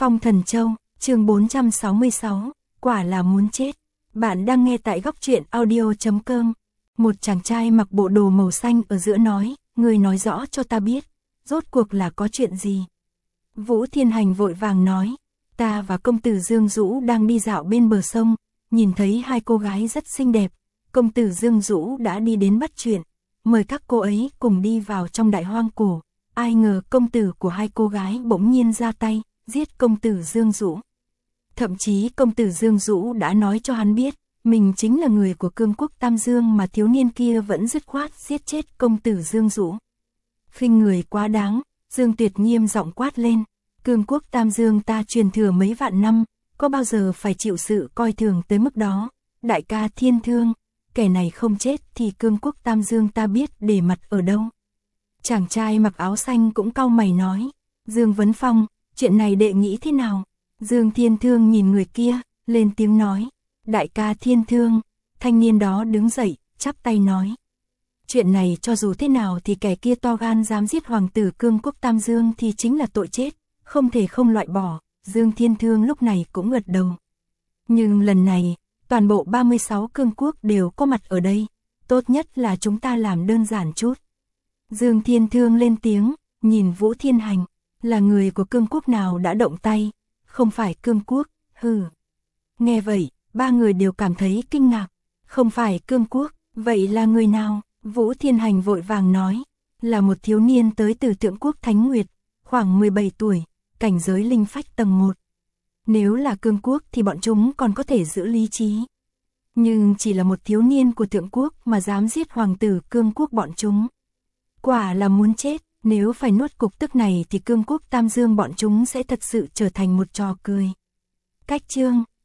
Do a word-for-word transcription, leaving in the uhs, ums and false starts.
Phong Thần Châu, chương bốn trăm sáu mươi sáu, quả là muốn chết. Bạn đang nghe tại góc truyện audio chấm com. Một chàng trai mặc bộ đồ màu xanh ở giữa nói, người nói rõ cho ta biết, rốt cuộc là có chuyện gì. Vũ Thiên Hành vội vàng nói, ta và công tử Dương Dũ đang đi dạo bên bờ sông, nhìn thấy hai cô gái rất xinh đẹp. Công tử Dương Dũ đã đi đến bắt chuyện, mời các cô ấy cùng đi vào trong đại hoang cổ. Ai ngờ công tử của hai cô gái bỗng nhiên ra tay, giết công tử Dương Dũ. Thậm chí công tử Dương Dũ đã nói cho hắn biết, mình chính là người của cương quốc Tam Dương mà thiếu niên kia vẫn dứt khoát giết chết công tử Dương Dũ. Khinh người quá đáng, Dương Tuyệt nghiêm giọng quát lên, cương quốc Tam Dương ta truyền thừa mấy vạn năm, có bao giờ phải chịu sự coi thường tới mức đó. Đại ca Thiên Thương, kẻ này không chết thì cương quốc Tam Dương ta biết để mặt ở đâu. Chàng trai mặc áo xanh cũng cau mày nói, Dương Vấn Phong, chuyện này đệ nghĩ thế nào? Dương Thiên Thương nhìn người kia, lên tiếng nói, đại ca Thiên Thương. Thanh niên đó đứng dậy, chắp tay nói, chuyện này cho dù thế nào thì kẻ kia to gan dám giết hoàng tử cương quốc Tam Dương thì chính là tội chết, không thể không loại bỏ. Dương Thiên Thương lúc này cũng gật đầu. Nhưng lần này, toàn bộ ba mươi sáu cương quốc đều có mặt ở đây, tốt nhất là chúng ta làm đơn giản chút. Dương Thiên Thương lên tiếng, nhìn Vũ Thiên Hành, là người của cương quốc nào đã động tay, không phải cương quốc, hừ. Nghe vậy, ba người đều cảm thấy kinh ngạc, không phải cương quốc, vậy là người nào? Vũ Thiên Hành vội vàng nói, là một thiếu niên tới từ Tượng Quốc Thánh Nguyệt, khoảng mười bảy tuổi, cảnh giới linh phách tầng một. Nếu là cương quốc thì bọn chúng còn có thể giữ lý trí. Nhưng chỉ là một thiếu niên của Tượng Quốc mà dám giết hoàng tử cương quốc bọn chúng. Quả là muốn chết, nếu phải nuốt cục tức này thì cương quốc Tam Dương bọn chúng sẽ thật sự trở thành một trò cười. Cách chương